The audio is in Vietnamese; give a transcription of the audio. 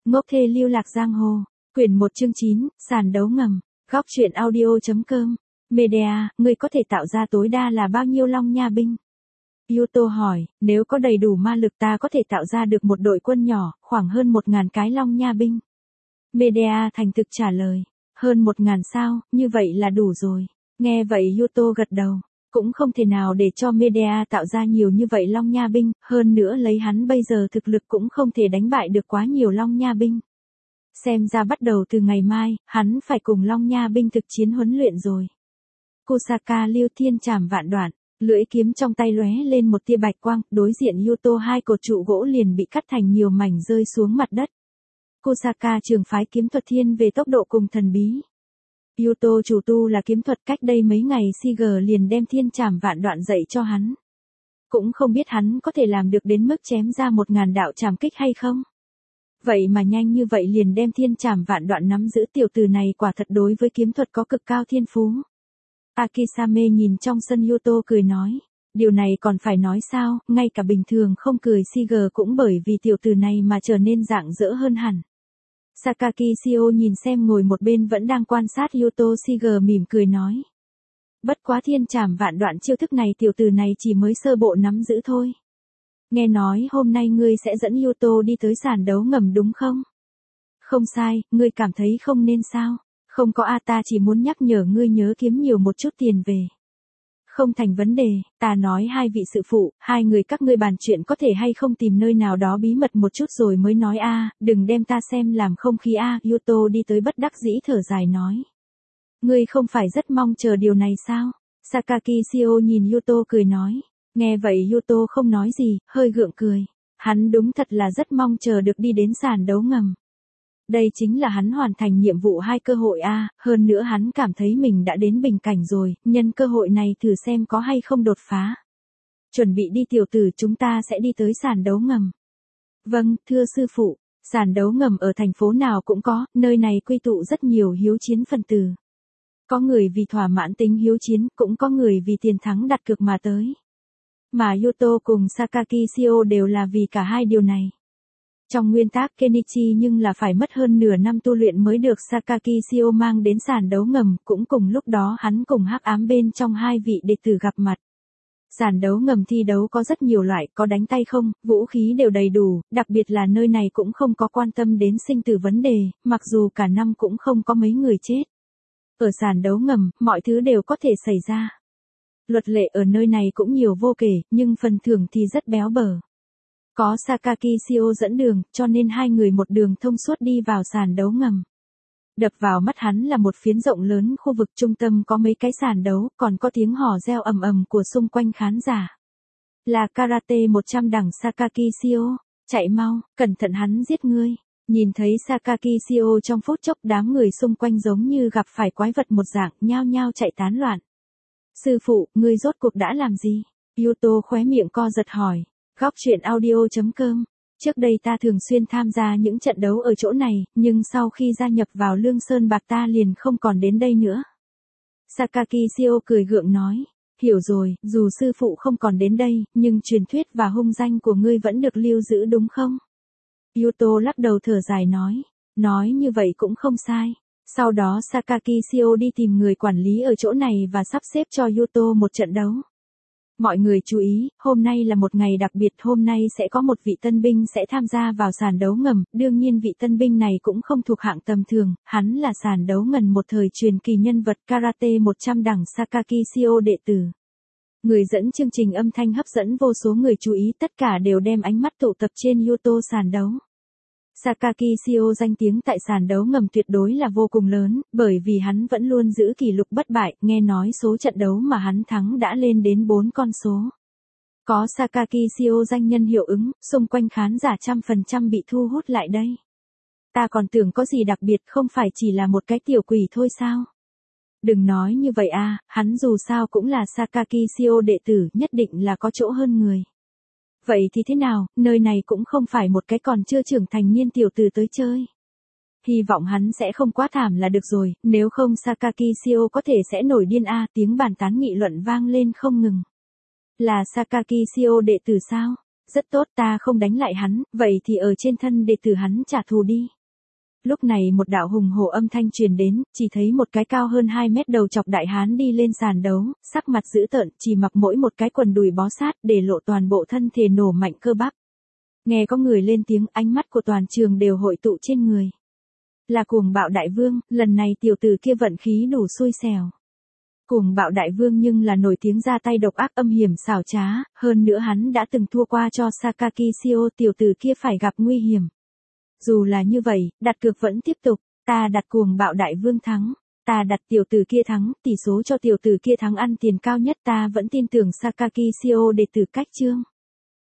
Ngốc thê lưu lạc giang hồ. Quyển 1 chương 9, sàn đấu ngầm. Góc truyện audio.com. Media, người có thể tạo ra tối đa là bao nhiêu Long Nha binh? Yuto hỏi, nếu có đầy đủ ma lực ta có thể tạo ra được một đội quân nhỏ, khoảng hơn 1.000 cái Long Nha binh. Media thành thực trả lời, hơn 1.000 sao, như vậy là đủ rồi. Nghe vậy Yuto gật đầu, cũng không thể nào để cho Media tạo ra nhiều như vậy Long Nha binh, hơn nữa lấy hắn bây giờ thực lực cũng không thể đánh bại được quá nhiều Long Nha binh. Xem ra bắt đầu từ ngày mai, hắn phải cùng Long Nha binh thực chiến huấn luyện rồi. Kusaka Lưu Thiên chảm vạn đoạn, lưỡi kiếm trong tay lóe lên một tia bạch quang, đối diện Yuto hai cột trụ gỗ liền bị cắt thành nhiều mảnh rơi xuống mặt đất. Kusaka trường phái kiếm thuật thiên về tốc độ cùng thần bí. Yuto chủ tu là kiếm thuật, cách đây mấy ngày Siger liền đem thiên chảm vạn đoạn dạy cho hắn. Cũng không biết hắn có thể làm được đến mức chém ra 1.000 đạo chảm kích hay không. Vậy mà nhanh như vậy liền đem thiên chảm vạn đoạn nắm giữ, tiểu tử này quả thật đối với kiếm thuật có cực cao thiên phú. Akisame nhìn trong sân Yuto cười nói, điều này còn phải nói sao, ngay cả bình thường không cười Siger cũng bởi vì tiểu tử này mà trở nên rạng rỡ hơn hẳn. Sakaki Shio nhìn xem ngồi một bên vẫn đang quan sát Yuto Siger mỉm cười nói. Bất quá thiên chảm vạn đoạn chiêu thức này tiểu tử này chỉ mới sơ bộ nắm giữ thôi. Nghe nói hôm nay ngươi sẽ dẫn Yuto đi tới sàn đấu ngầm đúng không? Không sai, ngươi cảm thấy không nên sao? Không có ta chỉ muốn nhắc nhở ngươi nhớ kiếm nhiều một chút tiền về. Không thành vấn đề, ta nói hai vị sự phụ, hai người các ngươi bàn chuyện có thể hay không tìm nơi nào đó bí mật một chút rồi mới nói đừng đem ta xem làm không khí Yuto đi tới bất đắc dĩ thở dài nói. Ngươi không phải rất mong chờ điều này sao? Sakaki Shio nhìn Yuto cười nói. Nghe vậy Yuto không nói gì, hơi gượng cười. Hắn đúng thật là rất mong chờ được đi đến sàn đấu ngầm. Đây chính là hắn hoàn thành nhiệm vụ 2 cơ hội hơn nữa hắn cảm thấy mình đã đến bình cảnh rồi, nhân cơ hội này thử xem có hay không đột phá. Chuẩn bị đi tiểu tử, chúng ta sẽ đi tới sàn đấu ngầm. Vâng, thưa sư phụ, sàn đấu ngầm ở thành phố nào cũng có, nơi này quy tụ rất nhiều hiếu chiến phần tử. Có người vì thỏa mãn tính hiếu chiến, cũng có người vì tiền thắng đặt cược mà tới. Mà Yuto cùng Sakaki Shio đều là vì cả hai điều này. Trong nguyên tắc Kenichi nhưng là phải mất hơn nửa năm tu luyện mới được Sakaki Shio mang đến sàn đấu ngầm, cũng cùng lúc đó hắn cùng hắc ám bên trong hai vị đệ tử gặp mặt. Sàn đấu ngầm thi đấu có rất nhiều loại, có đánh tay không, vũ khí đều đầy đủ, đặc biệt là nơi này cũng không có quan tâm đến sinh tử vấn đề, mặc dù cả năm cũng không có mấy người chết. Ở sàn đấu ngầm, mọi thứ đều có thể xảy ra. Luật lệ ở nơi này cũng nhiều vô kể, nhưng phần thưởng thì rất béo bở. Có Sakaki Shio dẫn đường, cho nên hai người một đường thông suốt đi vào sàn đấu ngầm. Đập vào mắt hắn là một phiến rộng lớn, khu vực trung tâm có mấy cái sàn đấu, còn có tiếng hò reo ầm ầm của xung quanh khán giả. Là karate 100 đẳng Sakaki Shio, chạy mau, cẩn thận hắn giết ngươi. Nhìn thấy Sakaki Shio trong phút chốc đám người xung quanh giống như gặp phải quái vật một dạng, nhao nhao chạy tán loạn. Sư phụ, ngươi rốt cuộc đã làm gì? Yuto khóe miệng co giật hỏi. Góc truyện audio.com. Trước đây ta thường xuyên tham gia những trận đấu ở chỗ này, nhưng sau khi gia nhập vào Lương Sơn Bạc ta liền không còn đến đây nữa. Sakaki Shio cười gượng nói. Hiểu rồi, dù sư phụ không còn đến đây, nhưng truyền thuyết và hung danh của ngươi vẫn được lưu giữ đúng không? Yuto lắc đầu thở dài nói. Nói như vậy cũng không sai. Sau đó Sakaki Shio đi tìm người quản lý ở chỗ này và sắp xếp cho Yuto một trận đấu. Mọi người chú ý, hôm nay là một ngày đặc biệt, hôm nay sẽ có một vị tân binh sẽ tham gia vào sàn đấu ngầm, đương nhiên vị tân binh này cũng không thuộc hạng tầm thường, hắn là sàn đấu ngầm một thời truyền kỳ nhân vật karate 100 đẳng Sakaki Shio đệ tử. Người dẫn chương trình âm thanh hấp dẫn vô số người chú ý, tất cả đều đem ánh mắt tụ tập trên Yuto sàn đấu. Sakaki Shio danh tiếng tại sàn đấu ngầm tuyệt đối là vô cùng lớn, bởi vì hắn vẫn luôn giữ kỷ lục bất bại, nghe nói số trận đấu mà hắn thắng đã lên đến 4 con số. Có Sakaki Shio danh nhân hiệu ứng, xung quanh khán giả 100% bị thu hút lại đây. Ta còn tưởng có gì đặc biệt, không phải chỉ là một cái tiểu quỷ thôi sao? Đừng nói như vậy hắn dù sao cũng là Sakaki Shio đệ tử, nhất định là có chỗ hơn người. Vậy thì thế nào, nơi này cũng không phải một cái còn chưa trưởng thành niên tiểu tử tới chơi. Hy vọng hắn sẽ không quá thảm là được rồi, nếu không Sakaki Shio có thể sẽ nổi điên tiếng bàn tán nghị luận vang lên không ngừng. Là Sakaki Shio đệ tử sao? Rất tốt, ta không đánh lại hắn, vậy thì ở trên thân đệ tử hắn trả thù đi. Lúc này một đạo hùng hổ âm thanh truyền đến, chỉ thấy một cái cao hơn 2 mét đầu chọc đại hán đi lên sàn đấu, sắc mặt dữ tợn, chỉ mặc mỗi một cái quần đùi bó sát để lộ toàn bộ thân thể nổ mạnh cơ bắp. Nghe có người lên tiếng, ánh mắt của toàn trường đều hội tụ trên người. Là Cuồng Bạo Đại Vương, lần này tiểu tử kia vận khí đủ xui xẻo. Cuồng Bạo Đại Vương nhưng là nổi tiếng ra tay độc ác âm hiểm xảo trá, hơn nữa hắn đã từng thua qua cho Sakaki Shio, tiểu tử kia phải gặp nguy hiểm. Dù là như vậy, đặt cược vẫn tiếp tục, ta đặt Cuồng Bạo Đại Vương thắng, ta đặt tiểu tử kia thắng, tỷ số cho tiểu tử kia thắng ăn tiền cao nhất, ta vẫn tin tưởng Sakaki Shio đệ tử Cách Chương.